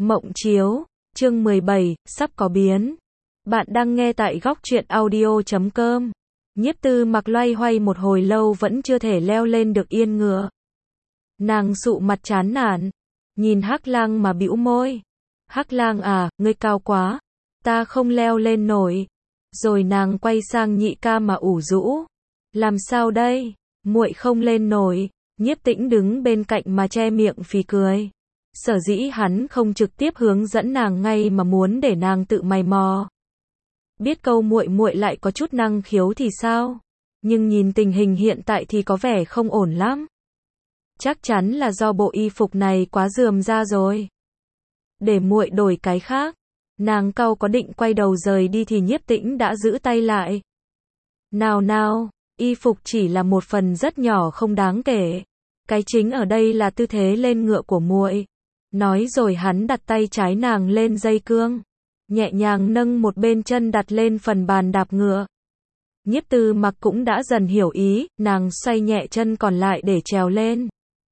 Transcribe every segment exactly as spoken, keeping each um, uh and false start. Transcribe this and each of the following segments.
Mộng chiếu, chương mười bảy, sắp có biến. Bạn đang nghe tại góc truyện audio chấm com. Nhiếp Tư Mặc loay hoay một hồi lâu vẫn chưa thể leo lên được yên ngựa. Nàng sụ mặt chán nản, nhìn Hắc Lang mà bĩu môi. Hắc Lang à, ngươi cao quá, ta không leo lên nổi. Rồi nàng quay sang Nhị ca mà ủ rũ. Làm sao đây, muội không lên nổi. Nhiếp Tĩnh đứng bên cạnh mà che miệng phì cười. Sở dĩ hắn không trực tiếp hướng dẫn nàng ngay mà muốn để nàng tự mày mò. Biết câu muội muội lại có chút năng khiếu thì sao? Nhưng nhìn tình hình hiện tại thì có vẻ không ổn lắm. Chắc chắn là do bộ y phục này quá rườm ra rồi. Để muội đổi cái khác. Nàng cau có định quay đầu rời đi thì Nhiếp Tĩnh đã giữ tay lại. Nào nào, y phục chỉ là một phần rất nhỏ không đáng kể. Cái chính ở đây là tư thế lên ngựa của muội. Nói rồi hắn đặt tay trái nàng lên dây cương, nhẹ nhàng nâng một bên chân đặt lên phần bàn đạp ngựa. Nhiếp Tư Mặc cũng đã dần hiểu ý, nàng xoay nhẹ chân còn lại để trèo lên.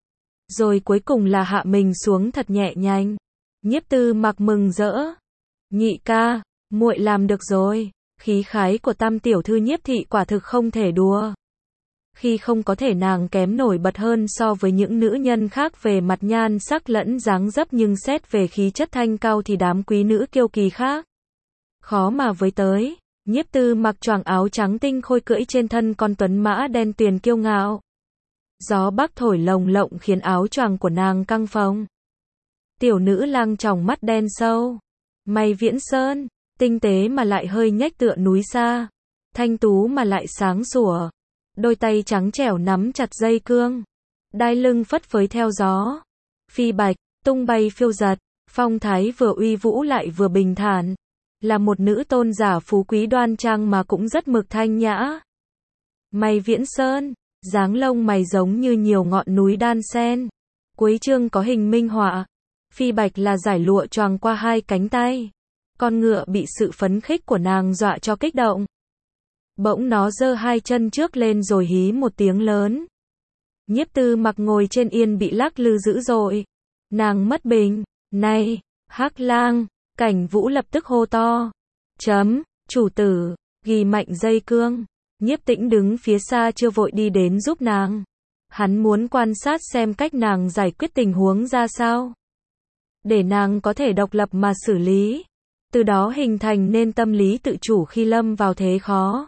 Rồi cuối cùng là hạ mình xuống thật nhẹ nhàng. Nhiếp Tư Mặc mừng rỡ. Nhị ca, muội làm được rồi. Khí khái của Tam tiểu thư Nhiếp thị quả thực không thể đùa. Khi không có thể nàng kém nổi bật hơn so với những nữ nhân khác về mặt nhan sắc lẫn dáng dấp, nhưng xét về khí chất thanh cao thì đám quý nữ kiêu kỳ khác khó mà với tới. Nhiếp Tư Mặc choàng áo trắng tinh khôi cưỡi trên thân con tuấn mã đen tuyền kiêu ngạo. Gió bắc thổi lồng lộng khiến áo choàng của nàng căng phồng. Tiểu nữ lang tròng mắt đen sâu, mày viễn sơn, tinh tế mà lại hơi nhếch tựa núi xa, thanh tú mà lại sáng sủa. Đôi tay trắng trẻo nắm chặt dây cương, đai lưng phất phới theo gió. Phi bạch, tung bay phiêu giật, phong thái vừa uy vũ lại vừa bình thản. Là một nữ tôn giả phú quý đoan trang mà cũng rất mực thanh nhã. Mày viễn sơn, dáng lông mày giống như nhiều ngọn núi đan xen. Cuối chương có hình minh họa. Phi bạch là giải lụa choàng qua hai cánh tay. Con ngựa bị sự phấn khích của nàng dọa cho kích động. Bỗng nó giơ hai chân trước lên rồi hí một tiếng lớn. Nhiếp Tư Mặc ngồi trên yên bị lắc lư dữ dội. Nàng mất bình. Này, Hắc Lang, Cảnh Vũ lập tức hô to. Chấm, chủ tử, ghi mạnh dây cương. Nhiếp Tĩnh đứng phía xa chưa vội đi đến giúp nàng. Hắn muốn quan sát xem cách nàng giải quyết tình huống ra sao, để nàng có thể độc lập mà xử lý. Từ đó hình thành nên tâm lý tự chủ khi lâm vào thế khó.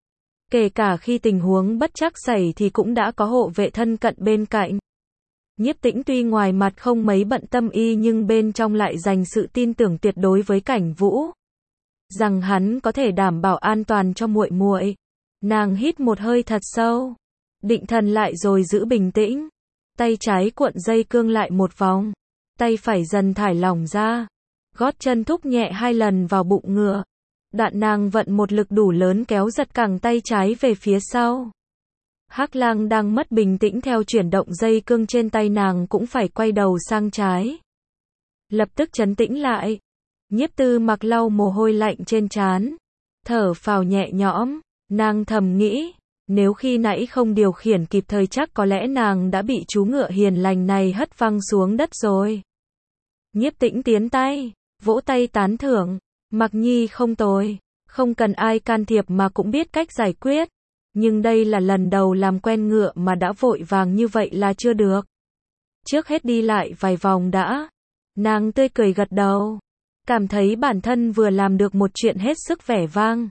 Kể cả khi tình huống bất trắc xảy thì cũng đã có hộ vệ thân cận bên cạnh. Nhiếp Tĩnh tuy ngoài mặt không mấy bận tâm y nhưng bên trong lại dành sự tin tưởng tuyệt đối với Cảnh Vũ, rằng hắn có thể đảm bảo an toàn cho muội muội. Nàng hít một hơi thật sâu, định thần lại rồi giữ bình tĩnh. Tay trái cuộn dây cương lại một vòng, tay phải dần thải lỏng ra. Gót chân thúc nhẹ hai lần vào bụng ngựa. Đoạn nàng vận một lực đủ lớn kéo giật cẳng tay trái về phía sau. Hắc Lang đang mất bình tĩnh theo chuyển động dây cương trên tay nàng cũng phải quay đầu sang trái. Lập tức trấn tĩnh lại. Nhiếp Tư Mặc lau mồ hôi lạnh trên trán, thở phào nhẹ nhõm. Nàng thầm nghĩ, nếu khi nãy không điều khiển kịp thời chắc có lẽ nàng đã bị chú ngựa hiền lành này hất văng xuống đất rồi. Nhiếp Tĩnh tiến tay, vỗ tay tán thưởng. Mặc nhi không tồi, không cần ai can thiệp mà cũng biết cách giải quyết. Nhưng đây là lần đầu làm quen ngựa mà đã vội vàng như vậy là chưa được. Trước hết đi lại vài vòng đã. Nàng tươi cười gật đầu, cảm thấy bản thân vừa làm được một chuyện hết sức vẻ vang.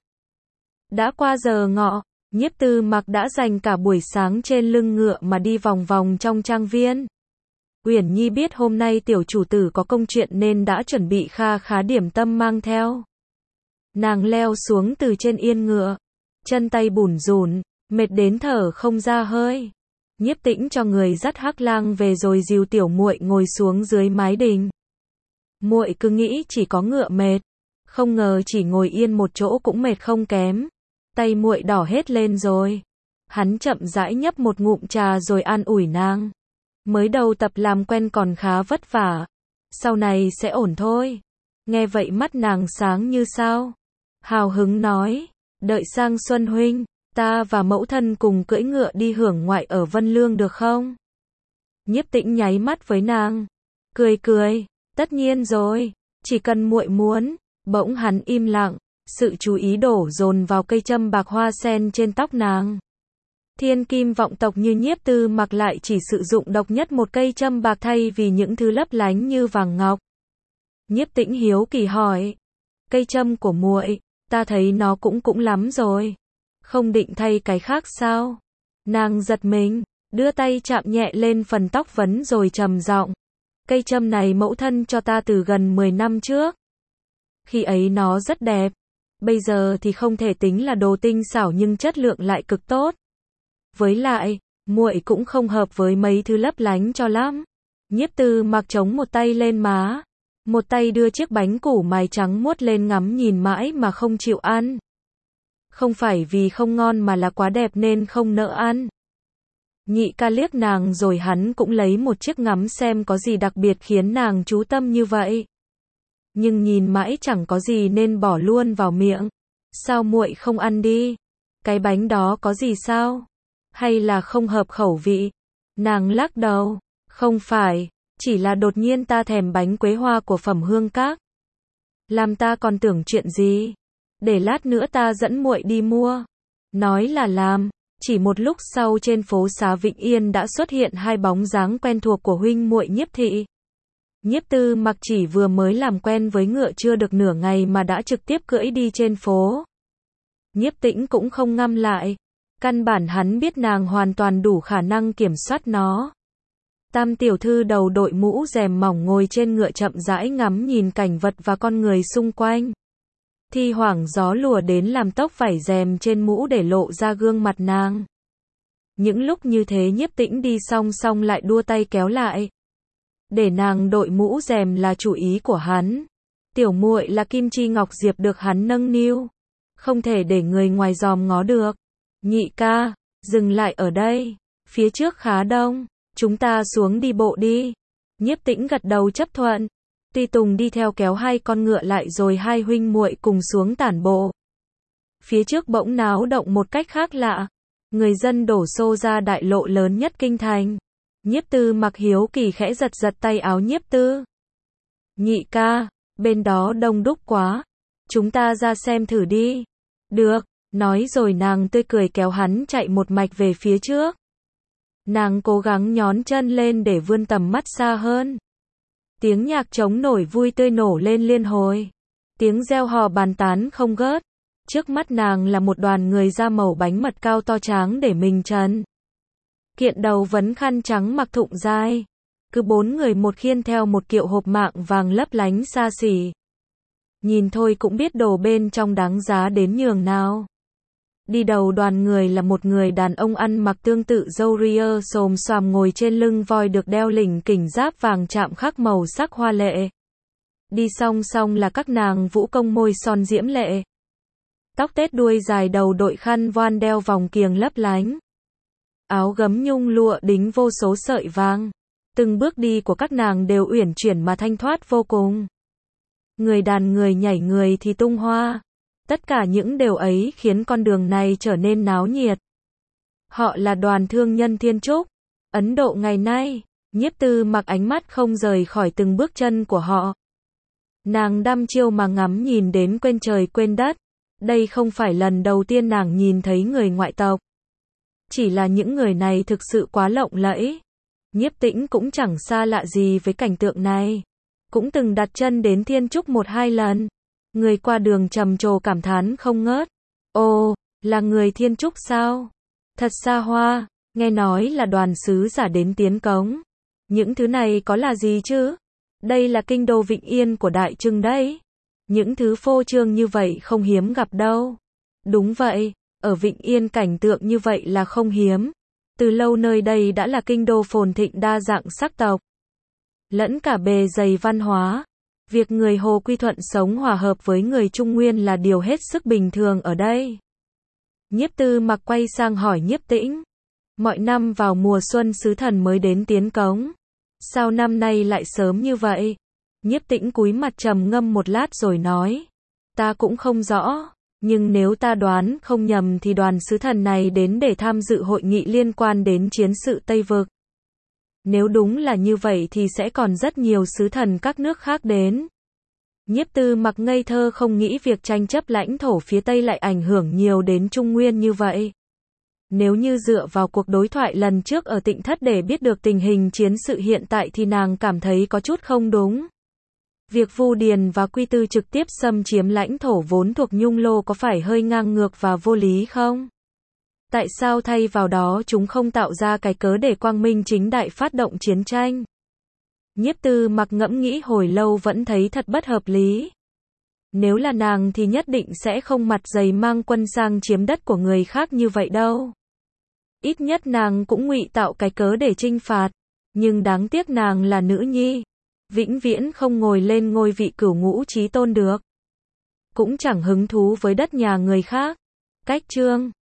Đã qua giờ ngọ, Nhiếp Tư Mặc đã dành cả buổi sáng trên lưng ngựa mà đi vòng vòng trong trang viên. Uyển Nhi biết hôm nay tiểu chủ tử có công chuyện nên đã chuẩn bị kha khá điểm tâm mang theo. Nàng leo xuống từ trên yên ngựa, chân tay bủn rủn, mệt đến thở không ra hơi. Nhiếp Tĩnh cho người dắt Hắc Lang về rồi dìu tiểu muội ngồi xuống dưới mái đình. Muội cứ nghĩ chỉ có ngựa mệt, không ngờ chỉ ngồi yên một chỗ cũng mệt không kém. Tay muội đỏ hết lên rồi. Hắn chậm rãi nhấp một ngụm trà rồi an ủi nàng. Mới đầu tập làm quen còn khá vất vả, sau này sẽ ổn thôi. Nghe vậy mắt nàng sáng như sao, hào hứng nói, đợi sang xuân huynh, ta và mẫu thân cùng cưỡi ngựa đi hưởng ngoại ở Vân Lương được không? Nhiếp Tĩnh nháy mắt với nàng, cười cười, Tất nhiên rồi, chỉ cần muội muốn. Bỗng hắn im lặng, sự chú ý đổ dồn vào cây châm bạc hoa sen trên tóc nàng. Thiên kim vọng tộc như Nhiếp Tư Mặc lại chỉ sử dụng độc nhất một cây châm bạc thay vì những thứ lấp lánh như vàng ngọc. Nhiếp Tĩnh hiếu kỳ hỏi, cây châm của muội, ta thấy nó cũng cũng lắm rồi. Không định thay cái khác sao? Nàng giật mình, đưa tay chạm nhẹ lên phần tóc vấn rồi trầm giọng, cây châm này mẫu thân cho ta từ gần mười năm trước. Khi ấy nó rất đẹp, bây giờ thì không thể tính là đồ tinh xảo nhưng chất lượng lại cực tốt. Với lại, muội cũng không hợp với mấy thứ lấp lánh cho lắm. Nhiếp Tư Mặc chống một tay lên má, một tay đưa chiếc bánh củ mài trắng muốt lên ngắm nhìn mãi mà không chịu ăn. Không phải vì không ngon mà là quá đẹp nên không nỡ ăn. Nhị ca liếc nàng rồi hắn cũng lấy một chiếc ngắm xem có gì đặc biệt khiến nàng chú tâm như vậy. Nhưng nhìn mãi chẳng có gì nên bỏ luôn vào miệng. Sao muội không ăn đi? Cái bánh đó có gì sao? Hay là không hợp khẩu vị? Nàng lắc đầu, không phải, chỉ là đột nhiên ta thèm bánh quế hoa của Phẩm Hương Các. Làm ta còn tưởng chuyện gì? Để lát nữa ta dẫn muội đi mua. Nói là làm, chỉ một lúc sau trên phố xá Vĩnh Yên đã xuất hiện hai bóng dáng quen thuộc của huynh muội Nhiếp thị. Nhiếp Tư Mặc chỉ vừa mới làm quen với ngựa chưa được nửa ngày mà đã trực tiếp cưỡi đi trên phố. Nhiếp Tĩnh cũng không ngăn lại. Căn bản hắn biết nàng hoàn toàn đủ khả năng kiểm soát nó. Tam tiểu thư đầu đội mũ rèm mỏng ngồi trên ngựa chậm rãi ngắm nhìn cảnh vật và con người xung quanh. Thi thoảng gió lùa đến làm tóc vải rèm trên mũ để lộ ra gương mặt nàng. Những lúc như thế Nhiếp Tĩnh đi song song lại đua tay kéo lại. Để nàng đội mũ rèm là chủ ý của hắn. Tiểu muội là kim chi ngọc diệp được hắn nâng niu. Không thể để người ngoài dòm ngó được. Nhị ca, dừng lại ở đây. Phía trước khá đông. Chúng ta xuống đi bộ đi. Nhiếp Tĩnh gật đầu chấp thuận. Tùy tùng đi theo kéo hai con ngựa lại rồi hai huynh muội cùng xuống tản bộ. Phía trước bỗng náo động một cách khác lạ. Người dân đổ xô ra đại lộ lớn nhất kinh thành. Nhiếp Tư Mặc hiếu kỳ khẽ giật giật tay áo Nhiếp Tư. Nhị ca, bên đó đông đúc quá. Chúng ta ra xem thử đi. Được, nói rồi nàng tươi cười kéo hắn chạy một mạch về phía trước. Nàng cố gắng nhón chân lên để vươn tầm mắt xa hơn. Tiếng nhạc trống nổi vui tươi nổ lên liên hồi. Tiếng reo hò bàn tán không ngớt. Trước mắt nàng là một đoàn người da màu bánh mật cao to tráng để mình trần. Kiện đầu vấn khăn trắng mặc thụng dài. Cứ bốn người một khiên theo một kiệu hộp mạng vàng lấp lánh xa xỉ. Nhìn thôi cũng biết đồ bên trong đáng giá đến nhường nào. Đi đầu đoàn người là một người đàn ông ăn mặc tương tự râu ria xồm xoàm ngồi trên lưng voi được đeo lỉnh kỉnh giáp vàng chạm khắc màu sắc hoa lệ. Đi song song là các nàng vũ công môi son diễm lệ. Tóc tết đuôi dài đầu đội khăn voan đeo vòng kiềng lấp lánh. Áo gấm nhung lụa đính vô số sợi vàng. Từng bước đi của các nàng đều uyển chuyển mà thanh thoát vô cùng. Người đàn người nhảy người thì tung hoa. Tất cả những điều ấy khiến con đường này trở nên náo nhiệt. Họ là đoàn thương nhân Thiên Trúc, Ấn Độ ngày nay. Nhiếp Tư Mặc ánh mắt không rời khỏi từng bước chân của họ. Nàng đăm chiêu mà ngắm nhìn đến quên trời quên đất. Đây không phải lần đầu tiên nàng nhìn thấy người ngoại tộc. Chỉ là những người này thực sự quá lộng lẫy. Nhiếp Tĩnh cũng chẳng xa lạ gì với cảnh tượng này. Cũng từng đặt chân đến Thiên Trúc một hai lần. Người qua đường trầm trồ cảm thán không ngớt. Ồ, là người Thiên Trúc sao? Thật xa hoa, nghe nói là đoàn sứ giả đến tiến cống. Những thứ này có là gì chứ? Đây là kinh đô Vĩnh Yên của Đại Trưng đấy. Những thứ phô trương như vậy không hiếm gặp đâu. Đúng vậy, ở Vĩnh Yên cảnh tượng như vậy là không hiếm. Từ lâu nơi đây đã là kinh đô phồn thịnh đa dạng sắc tộc. Lẫn cả bề dày văn hóa. Việc người Hồ Quy Thuận sống hòa hợp với người Trung Nguyên là điều hết sức bình thường ở đây. Nhiếp Tư Mặc quay sang hỏi Nhiếp Tĩnh. Mọi năm vào mùa xuân sứ thần mới đến tiến cống. Sao năm nay lại sớm như vậy? Nhiếp Tĩnh cúi mặt trầm ngâm một lát rồi nói. Ta cũng không rõ, nhưng nếu ta đoán không nhầm thì đoàn sứ thần này đến để tham dự hội nghị liên quan đến chiến sự Tây Vực. Nếu đúng là như vậy thì sẽ còn rất nhiều sứ thần các nước khác đến. Nhiếp Tư Mặc ngây thơ không nghĩ việc tranh chấp lãnh thổ phía Tây lại ảnh hưởng nhiều đến Trung Nguyên như vậy. Nếu như dựa vào cuộc đối thoại lần trước ở Tịnh Thất để biết được tình hình chiến sự hiện tại thì nàng cảm thấy có chút không đúng. Việc Vu Điền và Quy Tư trực tiếp xâm chiếm lãnh thổ vốn thuộc Nhung Lô có phải hơi ngang ngược và vô lý không? Tại sao thay vào đó chúng không tạo ra cái cớ để quang minh chính đại phát động chiến tranh? Nhiếp Tư Mặc ngẫm nghĩ hồi lâu vẫn thấy thật bất hợp lý. Nếu là nàng thì nhất định sẽ không mặt dày mang quân sang chiếm đất của người khác như vậy đâu. Ít nhất nàng cũng ngụy tạo cái cớ để trinh phạt. Nhưng đáng tiếc nàng là nữ nhi. Vĩnh viễn không ngồi lên ngôi vị cửu ngũ chí tôn được. Cũng chẳng hứng thú với đất nhà người khác. Cách chương